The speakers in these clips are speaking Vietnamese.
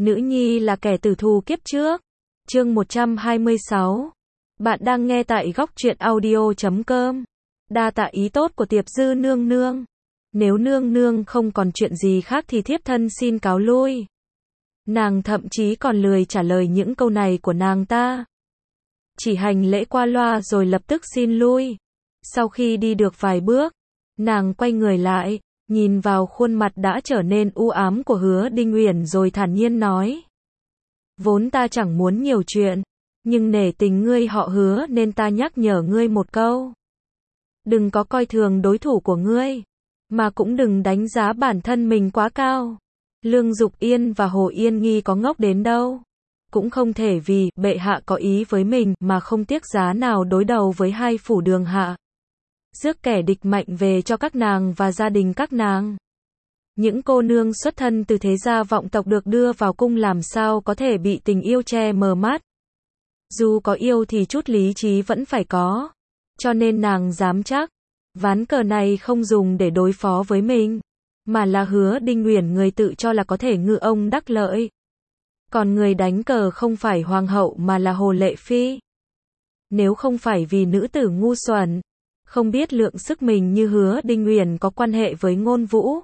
Nữ nhi là kẻ tử thù kiếp trước. Chương 126. Bạn đang nghe tại góc truyện audio.com. Đa tạ ý tốt của Tiệp Dư nương nương. Nếu nương nương không còn chuyện gì khác thì thiếp thân xin cáo lui. Nàng thậm chí còn lười trả lời những câu này của nàng ta. Chỉ hành lễ qua loa rồi lập tức xin lui. Sau khi đi được vài bước, nàng quay người lại, nhìn vào khuôn mặt đã trở nên u ám của Hứa Đinh Uyển rồi thản nhiên nói. Vốn ta chẳng muốn nhiều chuyện, nhưng nể tình ngươi họ Hứa nên ta nhắc nhở ngươi một câu. Đừng có coi thường đối thủ của ngươi, mà cũng đừng đánh giá bản thân mình quá cao. Lương Dục Yên và Hồ Yên Nghi có ngốc đến đâu. Cũng không thể vì bệ hạ có ý với mình mà không tiếc giá nào đối đầu với hai phủ Đường hạ. Rước kẻ địch mạnh về cho các nàng và gia đình các nàng. Những cô nương xuất thân từ thế gia vọng tộc được đưa vào cung làm sao có thể bị tình yêu che mờ mắt. Dù có yêu thì chút lý trí vẫn phải có. Cho nên nàng dám chắc, ván cờ này không dùng để đối phó với mình, mà là Hứa Đinh Uyển người tự cho là có thể ngư ông đắc lợi. Còn người đánh cờ không phải hoàng hậu mà là Hồ Lệ Phi. Nếu không phải vì nữ tử ngu xuẩn, không biết lượng sức mình như Hứa Đinh Uyển có quan hệ với Ngôn Vũ,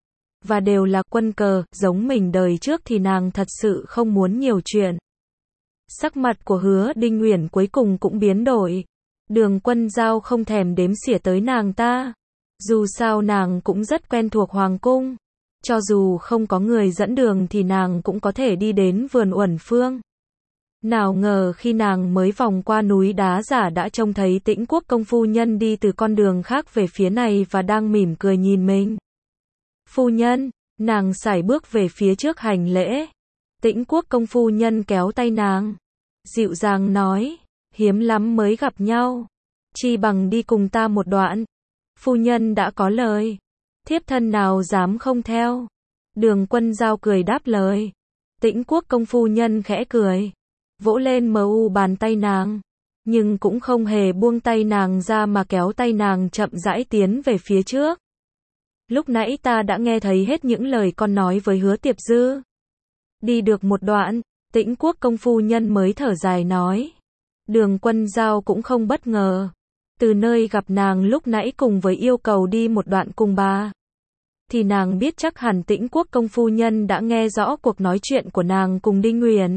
và đều là quân cờ, giống mình đời trước thì nàng thật sự không muốn nhiều chuyện. Sắc mặt của Hứa Đinh Uyển cuối cùng cũng biến đổi. Đường Quân Giao không thèm đếm xỉa tới nàng ta. Dù sao nàng cũng rất quen thuộc hoàng cung. Cho dù không có người dẫn đường thì nàng cũng có thể đi đến vườn Uẩn Phương. Nào ngờ khi nàng mới vòng qua núi đá giả đã trông thấy Tĩnh Quốc công phu nhân đi từ con đường khác về phía này và đang mỉm cười nhìn mình. Phu nhân, nàng sải bước về phía trước hành lễ. Tĩnh Quốc công phu nhân kéo tay nàng, dịu dàng nói, hiếm lắm mới gặp nhau, chi bằng đi cùng ta một đoạn. Phu nhân đã có lời, thiếp thân nào dám không theo. Đường Quân Giao cười đáp lời. Tĩnh Quốc công phu nhân khẽ cười, vỗ lên bàn tay nàng, nhưng cũng không hề buông tay nàng ra mà kéo tay nàng chậm rãi tiến về phía trước. Lúc nãy ta đã nghe thấy hết những lời con nói với Hứa Tiệp Dư. Đi được một đoạn, Tĩnh Quốc công phu nhân mới thở dài nói. Đường Quân Giao cũng không bất ngờ. Từ nơi gặp nàng lúc nãy cùng với yêu cầu đi một đoạn cùng bà, thì nàng biết chắc hẳn Tĩnh Quốc công phu nhân đã nghe rõ cuộc nói chuyện của nàng cùng Đinh Uyển.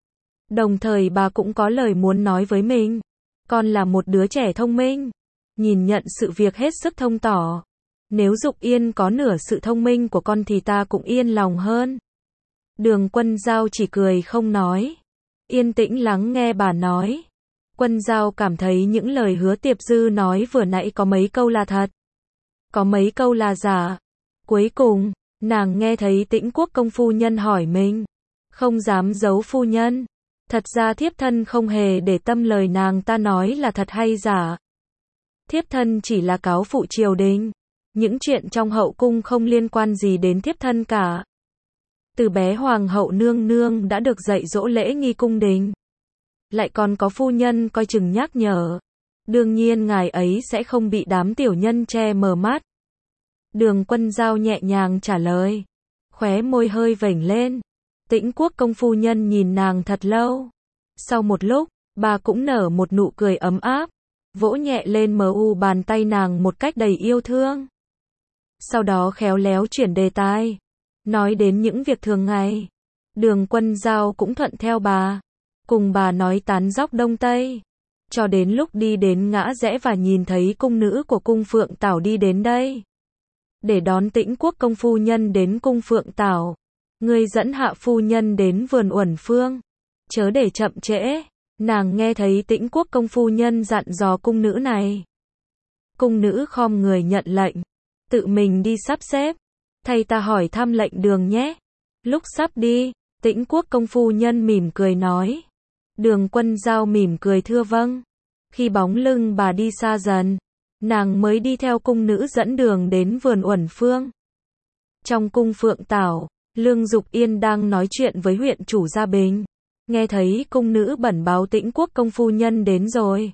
Đồng thời bà cũng có lời muốn nói với mình. Con là một đứa trẻ thông minh, nhìn nhận sự việc hết sức thông tỏ. Nếu Dục Yên có nửa sự thông minh của con thì ta cũng yên lòng hơn. Đường Quân Giao chỉ cười không nói, yên tĩnh lắng nghe bà nói. Quân Giao cảm thấy những lời Hứa Tiệp Dư nói vừa nãy có mấy câu là thật, có mấy câu là giả. Cuối cùng, nàng nghe thấy Tĩnh Quốc công phu nhân hỏi mình. Không dám giấu phu nhân, thật ra thiếp thân không hề để tâm lời nàng ta nói là thật hay giả. Thiếp thân chỉ là cáo phụ triều đình. Những chuyện trong hậu cung không liên quan gì đến thiếp thân cả. Từ bé hoàng hậu nương nương đã được dạy dỗ lễ nghi cung đình, lại còn có phu nhân coi chừng nhắc nhở. Đương nhiên ngài ấy sẽ không bị đám tiểu nhân che mờ mắt. Đường Quân Giao nhẹ nhàng trả lời, khóe môi hơi vểnh lên. Tĩnh Quốc công phu nhân nhìn nàng thật lâu. Sau một lúc, bà cũng nở một nụ cười ấm áp, vỗ nhẹ lên bàn tay nàng một cách đầy yêu thương. Sau đó khéo léo chuyển đề tài, nói đến những việc thường ngày. Đường Quân Giao cũng thuận theo bà, cùng bà nói tán dóc đông tây, cho đến lúc đi đến ngã rẽ và nhìn thấy cung nữ của cung Phượng Tảo đi đến đây. Để đón Tĩnh Quốc công phu nhân đến cung Phượng Tảo, ngươi dẫn hạ phu nhân đến vườn Uẩn Phương, chớ để chậm trễ. Nàng nghe thấy Tĩnh Quốc công phu nhân dặn dò cung nữ này. Cung nữ khom người nhận lệnh, tự mình đi sắp xếp, thay ta hỏi thăm lệnh đường nhé. Lúc sắp đi, Tĩnh Quốc công phu nhân mỉm cười nói. Đường Quân Giao mỉm cười thưa vâng. Khi bóng lưng bà đi xa dần, nàng mới đi theo cung nữ dẫn đường đến vườn Uẩn Phương. Trong cung Phượng Tảo, Lương Dục Yên đang nói chuyện với huyện chủ Gia Bình. Nghe thấy cung nữ bẩm báo Tĩnh Quốc công phu nhân đến rồi,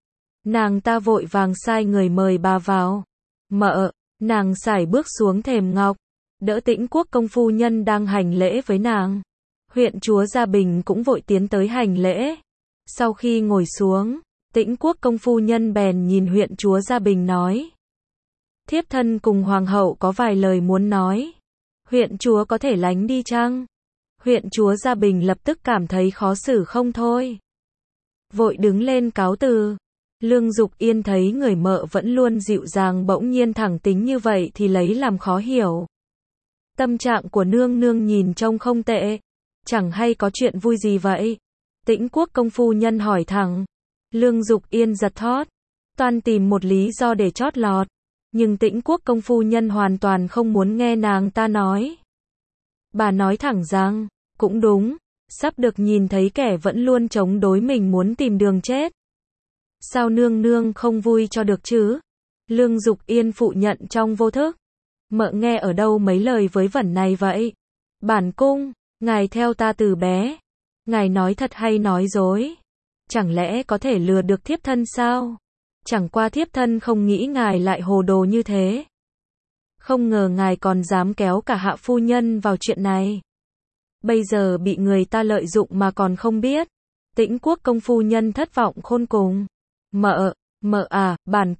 nàng ta vội vàng sai người mời bà vào. Mợ, nàng sải bước xuống thềm ngọc, đỡ Tĩnh Quốc công phu nhân đang hành lễ với nàng. Huyện chúa Gia Bình cũng vội tiến tới hành lễ. Sau khi ngồi xuống, Tĩnh Quốc công phu nhân bèn nhìn huyện chúa Gia Bình nói. Thiếp thân cùng hoàng hậu có vài lời muốn nói. Huyện chúa có thể lánh đi chăng? Huyện chúa Gia Bình lập tức cảm thấy khó xử không thôi. Vội đứng lên cáo từ. Lương Dục Yên thấy người mợ vẫn luôn dịu dàng bỗng nhiên thẳng tính như vậy thì lấy làm khó hiểu. Tâm trạng của nương nương nhìn trông không tệ. Chẳng hay có chuyện vui gì vậy? Tĩnh Quốc công phu nhân hỏi thẳng. Lương Dục Yên giật thót. Toan tìm một lý do để chót lọt. Nhưng Tĩnh Quốc công phu nhân hoàn toàn không muốn nghe nàng ta nói. Bà nói thẳng rằng, cũng đúng, sắp được nhìn thấy kẻ vẫn luôn chống đối mình muốn tìm đường chết. Sao nương nương không vui cho được chứ? Lương Dục Yên phụ nhận trong vô thức. Mợ nghe ở đâu mấy lời với vẩn này vậy? Bản cung, ngài theo ta từ bé. Ngài nói thật hay nói dối? Chẳng lẽ có thể lừa được thiếp thân sao? Chẳng qua thiếp thân không nghĩ ngài lại hồ đồ như thế. Không ngờ ngài còn dám kéo cả hạ phu nhân vào chuyện này. Bây giờ bị người ta lợi dụng mà còn không biết. Tĩnh Quốc công phu nhân thất vọng khôn cùng. Mợ à,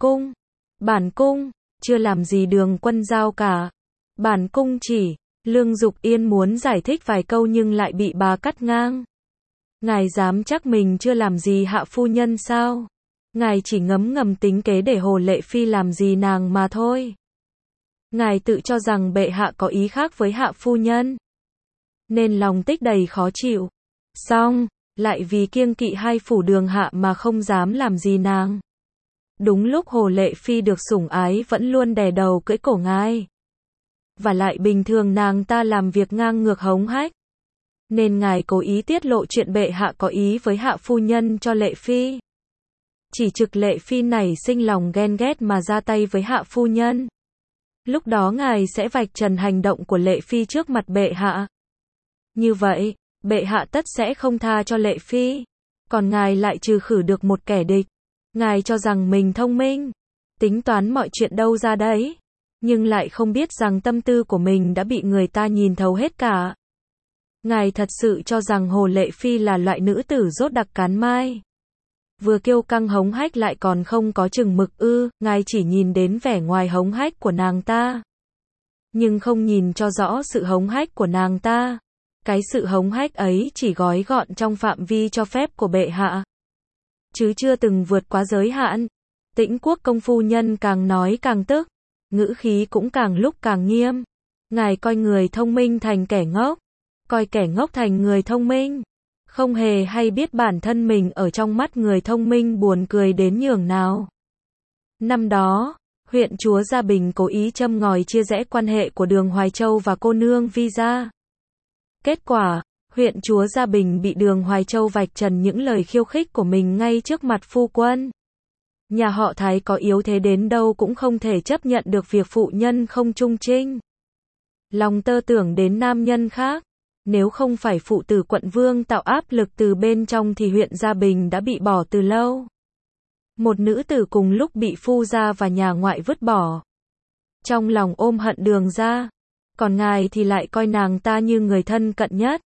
bản cung, chưa làm gì Đường Quân giao cả. Bản cung chỉ, Lương Dục Yên muốn giải thích vài câu nhưng lại bị bà cắt ngang. Ngài dám chắc mình chưa làm gì hạ phu nhân sao? Ngài chỉ ngấm ngầm tính kế để Hồ Lệ Phi làm gì nàng mà thôi. Ngài tự cho rằng bệ hạ có ý khác với hạ phu nhân, nên lòng tích đầy khó chịu. Xong, lại vì kiêng kỵ hai phủ Đường hạ mà không dám làm gì nàng. Đúng lúc Hồ Lệ Phi được sủng ái vẫn luôn đè đầu cưỡi cổ ngài. Và lại bình thường nàng ta làm việc ngang ngược hống hách. Nên ngài cố ý tiết lộ chuyện bệ hạ có ý với hạ phu nhân cho Lệ Phi. Chỉ trực Lệ Phi này sinh lòng ghen ghét mà ra tay với hạ phu nhân. Lúc đó ngài sẽ vạch trần hành động của Lệ Phi trước mặt bệ hạ. Như vậy, bệ hạ tất sẽ không tha cho Lệ Phi. Còn ngài lại trừ khử được một kẻ địch. Ngài cho rằng mình thông minh, tính toán mọi chuyện đâu ra đấy. Nhưng lại không biết rằng tâm tư của mình đã bị người ta nhìn thấu hết cả. Ngài thật sự cho rằng Hồ Lệ Phi là loại nữ tử rốt đặc cán mai. Vừa kiêu căng hống hách lại còn không có chừng mực ư? Ngài chỉ nhìn đến vẻ ngoài hống hách của nàng ta, nhưng không nhìn cho rõ sự hống hách của nàng ta. Cái sự hống hách ấy chỉ gói gọn trong phạm vi cho phép của bệ hạ, chứ chưa từng vượt quá giới hạn. Tĩnh Quốc công phu nhân càng nói càng tức, ngữ khí cũng càng lúc càng nghiêm. Ngài coi người thông minh thành kẻ ngốc, coi kẻ ngốc thành người thông minh, không hề hay biết bản thân mình ở trong mắt người thông minh buồn cười đến nhường nào. Năm đó, huyện chúa Gia Bình cố ý châm ngòi chia rẽ quan hệ của Đường Hoài Châu và cô nương Vi gia. Kết quả, huyện chúa Gia Bình bị Đường Hoài Châu vạch trần những lời khiêu khích của mình ngay trước mặt phu quân. Nhà họ Thái có yếu thế đến đâu cũng không thể chấp nhận được việc phụ nhân không trung trinh, lòng tơ tưởng đến nam nhân khác. Nếu không phải phụ tử quận vương tạo áp lực từ bên trong thì huyện Gia Bình đã bị bỏ từ lâu. Một nữ tử cùng lúc bị phu gia và nhà ngoại vứt bỏ, trong lòng ôm hận Đường gia, còn ngài thì lại coi nàng ta như người thân cận nhất,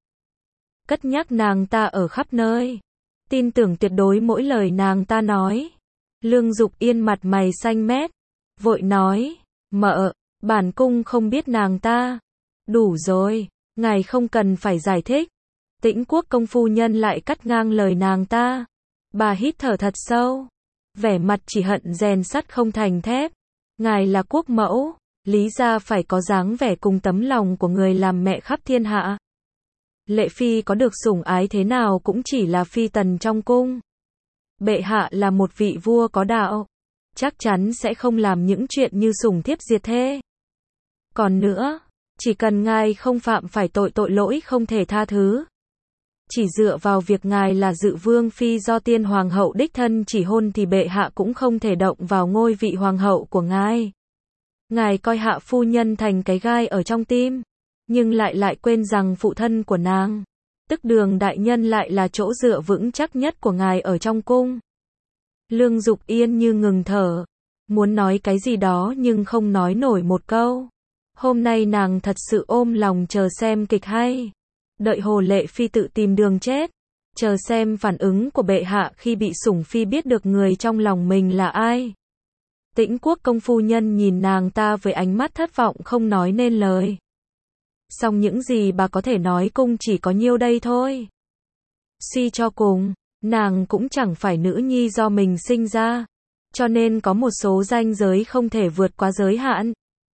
cất nhắc nàng ta ở khắp nơi, tin tưởng tuyệt đối mỗi lời nàng ta nói. Lương Dục Yên mặt mày xanh mét, vội nói, mợ, bản cung không biết nàng ta. Đủ rồi, ngài không cần phải giải thích. Tĩnh Quốc công phu nhân lại cắt ngang lời nàng ta. Bà hít thở thật sâu, vẻ mặt chỉ hận rèn sắt không thành thép. Ngài là quốc mẫu, lý ra phải có dáng vẻ cùng tấm lòng của người làm mẹ khắp thiên hạ. Lệ Phi có được sủng ái thế nào cũng chỉ là phi tần trong cung. Bệ hạ là một vị vua có đạo, chắc chắn sẽ không làm những chuyện như sủng thiếp diệt thê. Còn nữa, chỉ cần ngài không phạm phải tội lỗi không thể tha thứ, chỉ dựa vào việc ngài là dự vương phi do tiên hoàng hậu đích thân chỉ hôn thì bệ hạ cũng không thể động vào ngôi vị hoàng hậu của ngài. Ngài coi hạ phu nhân thành cái gai ở trong tim, nhưng lại quên rằng phụ thân của nàng, tức Đường đại nhân lại là chỗ dựa vững chắc nhất của ngài ở trong cung. Lương Dục Yên như ngừng thở, muốn nói cái gì đó nhưng không nói nổi một câu. Hôm nay nàng thật sự ôm lòng chờ xem kịch hay. đợi Hồ Lệ Phi tự tìm đường chết, chờ xem phản ứng của bệ hạ khi bị sủng phi biết được người trong lòng mình là ai. Tĩnh Quốc công phu nhân nhìn nàng ta với ánh mắt thất vọng không nói nên lời. Song những gì bà có thể nói cung chỉ có nhiêu đây thôi. Suy cho cùng, nàng cũng chẳng phải nữ nhi do mình sinh ra, cho nên có một số ranh giới không thể vượt quá giới hạn.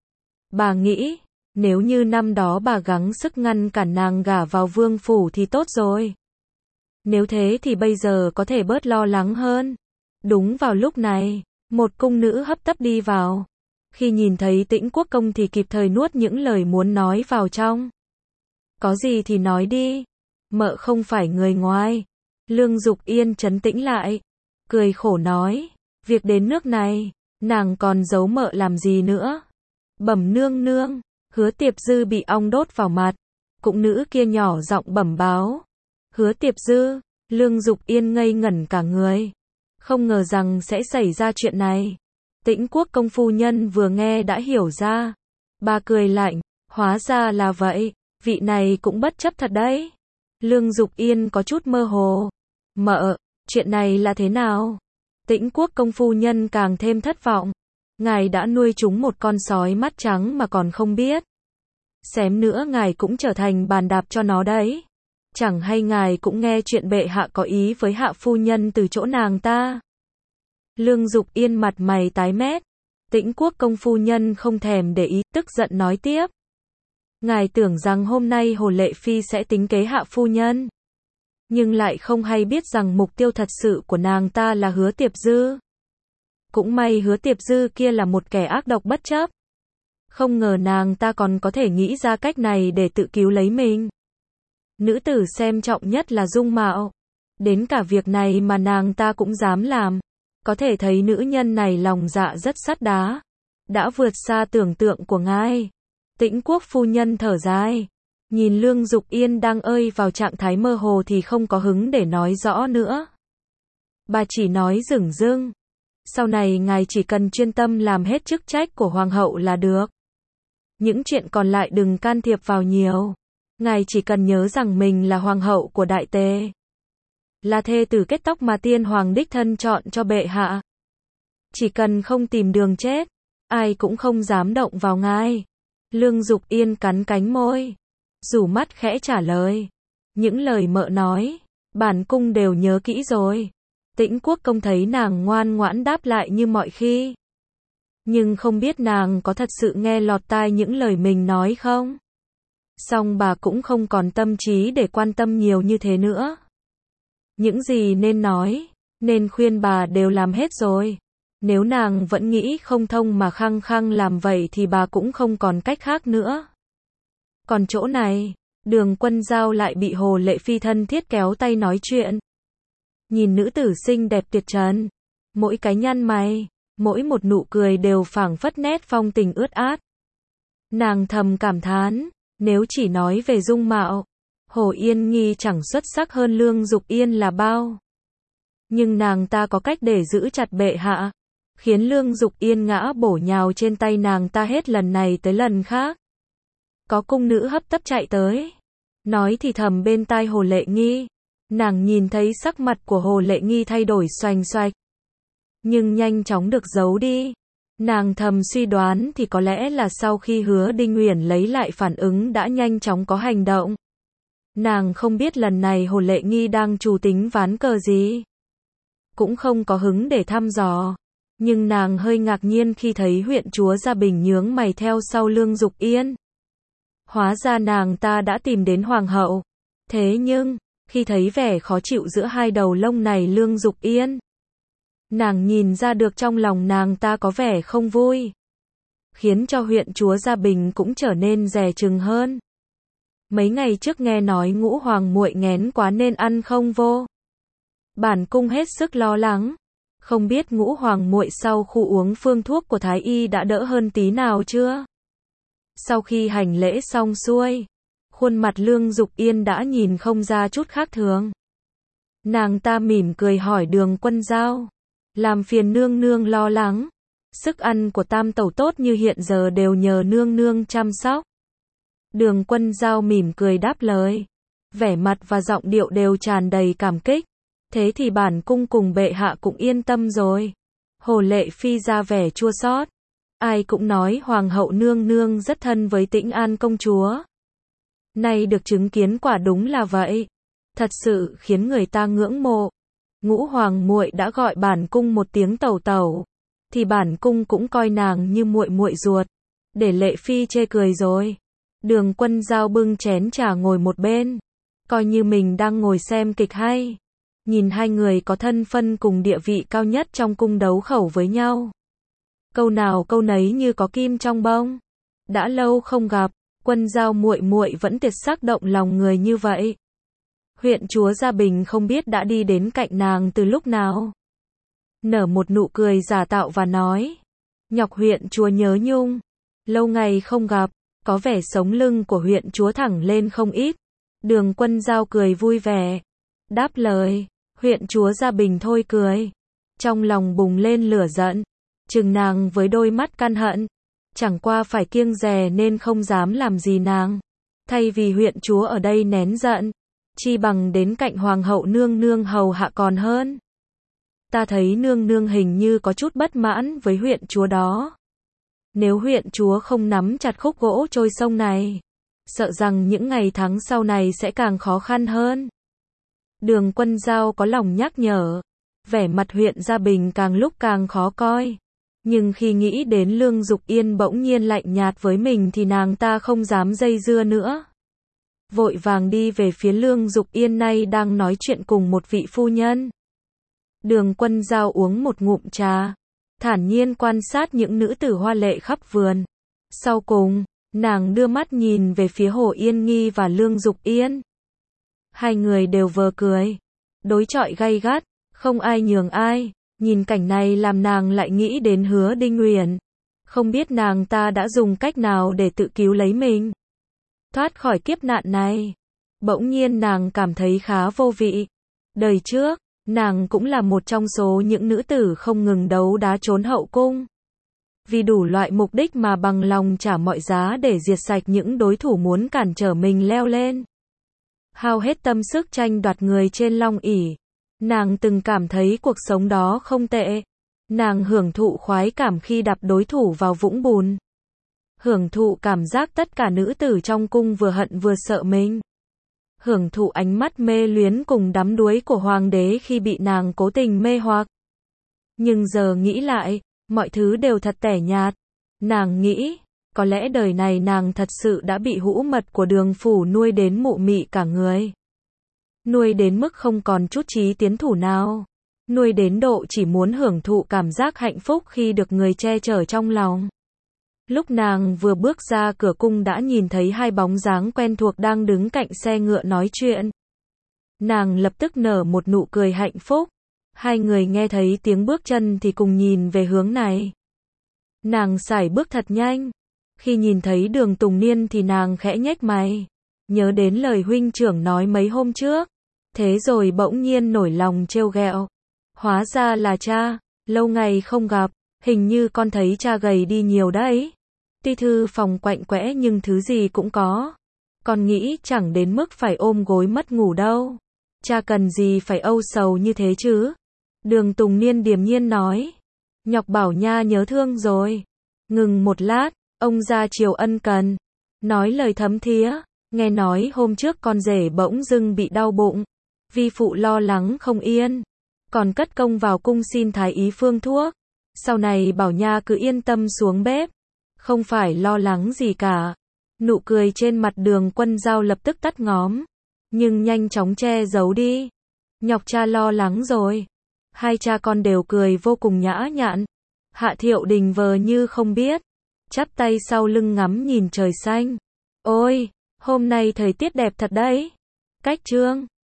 Bà nghĩ, nếu như năm đó bà gắng sức ngăn cản nàng gả vào vương phủ thì tốt rồi. Nếu thế thì bây giờ có thể bớt lo lắng hơn. Đúng vào lúc này, một cung nữ hấp tấp đi vào. Khi nhìn thấy Tĩnh Quốc công thì kịp thời nuốt những lời muốn nói vào trong. Có gì thì nói đi. Mợ không phải người ngoài. Lương Dục Yên trấn tĩnh lại, cười khổ nói, việc đến nước này, nàng còn giấu mợ làm gì nữa. Bẩm nương nương, Hứa Tiệp Dư bị ong đốt vào mặt. Cũng nữ kia nhỏ giọng bẩm báo. Hứa Tiệp Dư, Lương Dục Yên ngây ngẩn cả người. Không ngờ rằng sẽ xảy ra chuyện này. Tĩnh Quốc công phu nhân vừa nghe đã hiểu ra. Bà cười lạnh, hóa ra là vậy, vị này cũng bất chấp thật đấy. Lương Dục Yên có chút mơ hồ. Mợ, chuyện này là thế nào? Tĩnh Quốc công phu nhân càng thêm thất vọng. Ngài đã nuôi chúng một con sói mắt trắng mà còn không biết. Xém nữa ngài cũng trở thành bàn đạp cho nó đấy. Chẳng hay ngài cũng nghe chuyện bệ hạ có ý với hạ phu nhân từ chỗ nàng ta. Lương Dục Yên mặt mày tái mét. Tĩnh Quốc công phu nhân không thèm để ý, tức giận nói tiếp. Ngài tưởng rằng hôm nay Hồ Lệ Phi sẽ tính kế hạ phu nhân, nhưng lại không hay biết rằng mục tiêu thật sự của nàng ta là Hứa Tiệp Dư. Cũng may Hứa Tiệp Dư kia là một kẻ ác độc bất chấp. Không ngờ nàng ta còn có thể nghĩ ra cách này để tự cứu lấy mình. Nữ tử xem trọng nhất là dung mạo. Đến cả việc này mà nàng ta cũng dám làm. Có thể thấy nữ nhân này lòng dạ rất sắt đá. Đã vượt xa tưởng tượng của ngài. Tĩnh Quốc phu nhân thở dài. Nhìn Lương Dục Yên đang ơi vào trạng thái mơ hồ thì không có hứng để nói rõ nữa. Bà chỉ nói dửng dưng. Sau này ngài chỉ cần chuyên tâm làm hết chức trách của hoàng hậu là được. Những chuyện còn lại đừng can thiệp vào nhiều. Ngài chỉ cần nhớ rằng mình là hoàng hậu của Đại Tề. Là thê tử kết tóc mà tiên hoàng đích thân chọn cho bệ hạ. Chỉ cần không tìm đường chết, ai cũng không dám động vào ngài. Lương Dục Yên cắn cánh môi, rủ mắt khẽ trả lời. Những lời mợ nói, bản cung đều nhớ kỹ rồi. Tĩnh Quốc công thấy nàng ngoan ngoãn đáp lại như mọi khi. Nhưng không biết nàng có thật sự nghe lọt tai những lời mình nói không? Song bà cũng không còn tâm trí để quan tâm nhiều như thế nữa. Những gì nên nói, nên khuyên bà đều làm hết rồi. Nếu nàng vẫn nghĩ không thông mà khăng khăng làm vậy thì bà cũng không còn cách khác nữa. Còn chỗ này, Đường Quân Giao lại bị Hồ Lệ Phi thân thiết kéo tay nói chuyện. Nhìn nữ tử xinh đẹp tuyệt trần, mỗi cái nhăn mày, mỗi một nụ cười đều phảng phất nét phong tình ướt át. Nàng thầm cảm thán, nếu chỉ nói về dung mạo, Hồ Yên Nghi chẳng xuất sắc hơn Lương Dục Yên là bao. Nhưng nàng ta có cách để giữ chặt bệ hạ, khiến Lương Dục Yên ngã bổ nhào trên tay nàng ta hết lần này tới lần khác. Có cung nữ hấp tấp chạy tới, nói thì thầm bên tai Hồ Lệ Nghi. Nàng nhìn thấy sắc mặt của Hồ Lệ Nghi thay đổi xoành xoạch, nhưng nhanh chóng được giấu đi. Nàng thầm suy đoán thì có lẽ là sau khi Hứa Đinh Uyển lấy lại phản ứng đã nhanh chóng có hành động. Nàng không biết lần này Hồ Lệ Nghi đang trù tính ván cờ gì. Cũng không có hứng để thăm dò. Nhưng nàng hơi ngạc nhiên khi thấy huyện chúa Gia Bình nhướng mày theo sau Lương Dục Yên. Hóa ra nàng ta đã tìm đến hoàng hậu. Thế nhưng, khi thấy vẻ khó chịu giữa hai đầu lông này Lương Dục Yên, nàng nhìn ra được trong lòng nàng ta có vẻ không vui. Khiến cho huyện chúa Gia Bình cũng trở nên dè chừng hơn. Mấy ngày trước nghe nói Ngũ hoàng muội nghén quá nên ăn không vô. Bản cung hết sức lo lắng. Không biết Ngũ hoàng muội sau khi uống phương thuốc của thái y đã đỡ hơn tí nào chưa? Sau khi hành lễ xong xuôi, khuôn mặt Lương Dục Yên đã nhìn không ra chút khác thường. Nàng ta mỉm cười hỏi Đường Quân Giao, làm phiền nương nương lo lắng. Sức ăn của tam tẩu tốt như hiện giờ đều nhờ nương nương chăm sóc. Đường Quân Giao mỉm cười đáp lời, vẻ mặt và giọng điệu đều tràn đầy cảm kích. Thế thì bản cung cùng bệ hạ cũng yên tâm rồi. Hồ Lệ Phi ra vẻ chua xót. Ai cũng nói hoàng hậu nương nương rất thân với Tĩnh An công chúa. Nay được chứng kiến quả đúng là vậy. Thật sự khiến người ta ngưỡng mộ. Ngũ hoàng muội đã gọi bản cung một tiếng tẩu tẩu, thì bản cung cũng coi nàng như muội muội ruột. Để Lệ Phi chê cười rồi. Đường Quân Giao bưng chén trà ngồi một bên, coi như mình đang ngồi xem kịch hay. Nhìn hai người có thân phân cùng địa vị cao nhất trong cung đấu khẩu với nhau. Câu nào câu nấy như có kim trong bông. Đã lâu không gặp, Quân Giao muội muội vẫn tuyệt sắc động lòng người như vậy. Huyện chúa Gia Bình không biết đã đi đến cạnh nàng từ lúc nào. Nở một nụ cười giả tạo và nói. Nhọc huyện chúa nhớ nhung. Lâu ngày không gặp, có vẻ sống lưng của huyện chúa thẳng lên không ít. Đường Quân Giao cười vui vẻ. Đáp lời, huyện chúa Gia Bình thôi cười. Trong lòng bùng lên lửa giận. Chừng nàng với đôi mắt căn hận. Chẳng qua phải kiêng dè nên không dám làm gì nàng. Thay vì huyện chúa ở đây nén giận, chi bằng đến cạnh hoàng hậu nương nương hầu hạ còn hơn. Ta thấy nương nương hình như có chút bất mãn với huyện chúa đó. Nếu huyện chúa không nắm chặt khúc gỗ trôi sông này, sợ rằng những ngày tháng sau này sẽ càng khó khăn hơn. Đường Quân Giao có lòng nhắc nhở. Vẻ mặt huyện Gia Bình càng lúc càng khó coi. Nhưng khi nghĩ đến Lương Dục Yên bỗng nhiên lạnh nhạt với mình thì nàng ta không dám dây dưa nữa. Vội vàng đi về phía Lương Dục Yên nay đang nói chuyện cùng một vị phu nhân. Đường Quân Giao uống một ngụm trà, thản nhiên quan sát những nữ tử hoa lệ khắp vườn. Sau cùng, nàng đưa mắt nhìn về phía Hồ Yên Nghi và Lương Dục Yên. Hai người đều vờ cười, đối chọi gay gắt, không ai nhường ai. Nhìn cảnh này làm nàng lại nghĩ đến Hứa Đinh Uyển. Không biết nàng ta đã dùng cách nào để tự cứu lấy mình, thoát khỏi kiếp nạn này. Bỗng nhiên nàng cảm thấy khá vô vị. Đời trước, nàng cũng là một trong số những nữ tử không ngừng đấu đá trốn hậu cung. Vì đủ loại mục đích mà bằng lòng trả mọi giá để diệt sạch những đối thủ muốn cản trở mình leo lên. Hao hết tâm sức tranh đoạt người trên long ỷ. Nàng từng cảm thấy cuộc sống đó không tệ. Nàng hưởng thụ khoái cảm khi đạp đối thủ vào vũng bùn. Hưởng thụ cảm giác tất cả nữ tử trong cung vừa hận vừa sợ mình. Hưởng thụ ánh mắt mê luyến cùng đắm đuối của hoàng đế khi bị nàng cố tình mê hoặc. Nhưng giờ nghĩ lại, mọi thứ đều thật tẻ nhạt. Nàng nghĩ, có lẽ đời này nàng thật sự đã bị hũ mật của Đường phủ nuôi đến mụ mị cả người. Nuôi đến mức không còn chút chí tiến thủ nào. Nuôi đến độ chỉ muốn hưởng thụ cảm giác hạnh phúc khi được người che chở trong lòng. Lúc nàng vừa bước ra cửa cung đã nhìn thấy hai bóng dáng quen thuộc đang đứng cạnh xe ngựa nói chuyện. Nàng lập tức nở một nụ cười hạnh phúc. Hai người nghe thấy tiếng bước chân thì cùng nhìn về hướng này. Nàng sải bước thật nhanh. Khi nhìn thấy Đường Tùng Niên thì nàng khẽ nhếch mày. Nhớ đến lời huynh trưởng nói mấy hôm trước. Thế rồi bỗng nhiên nổi lòng trêu ghẹo. Hóa ra là cha, lâu ngày không gặp, hình như con thấy cha gầy đi nhiều đấy. Tuy thư phòng quạnh quẽ nhưng thứ gì cũng có. Con nghĩ chẳng đến mức phải ôm gối mất ngủ đâu. Cha cần gì phải âu sầu như thế chứ? Đường Tùng Niên điềm nhiên nói. Nhọc Bảo Nha nhớ thương rồi. Ngừng một lát, ông ra chiều ân cần. Nói lời thấm thía. Nghe nói hôm trước con rể bỗng dưng bị đau bụng. Vi phụ lo lắng không yên. Còn cất công vào cung xin thái y phương thuốc. Sau này Bảo Nha cứ yên tâm xuống bếp. Không phải lo lắng gì cả. Nụ cười trên mặt Đường Quân Giao lập tức tắt ngóm. Nhưng nhanh chóng che giấu đi. Nhọc cha lo lắng rồi. Hai cha con đều cười vô cùng nhã nhặn. Hạ Thiệu Đình vờ như không biết. Chắp tay sau lưng ngắm nhìn trời xanh. Ôi, hôm nay thời tiết đẹp thật đấy. Cách chương